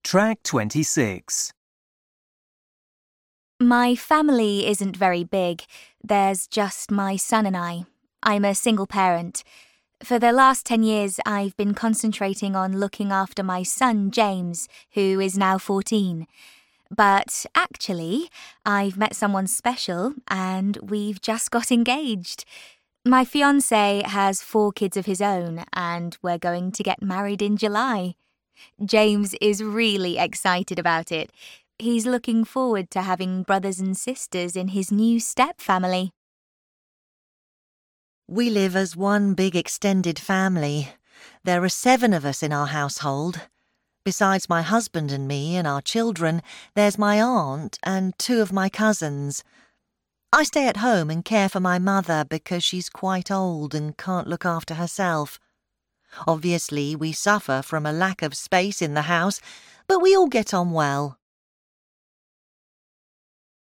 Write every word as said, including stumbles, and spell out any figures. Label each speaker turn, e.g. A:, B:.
A: Track twenty-six.
B: My family isn't very big. There's just my son and I. I'm a single parent. For the last ten years, I've been concentrating on looking after my son, James, who is now fourteen. But actually, I've met someone special and we've just got engaged. My fiancé has four kids of his own and we're going to get married in July. James is really excited about it. He's looking forward to having brothers and sisters in his new step family.
C: We live as one big extended family. There are seven of us in our household. Besides my husband and me and our children, there's my aunt and two of my cousins. I stay at home and care for my mother because she's quite old and can't look after herself. Obviously, we suffer from a lack of space in the house, but we all get on well.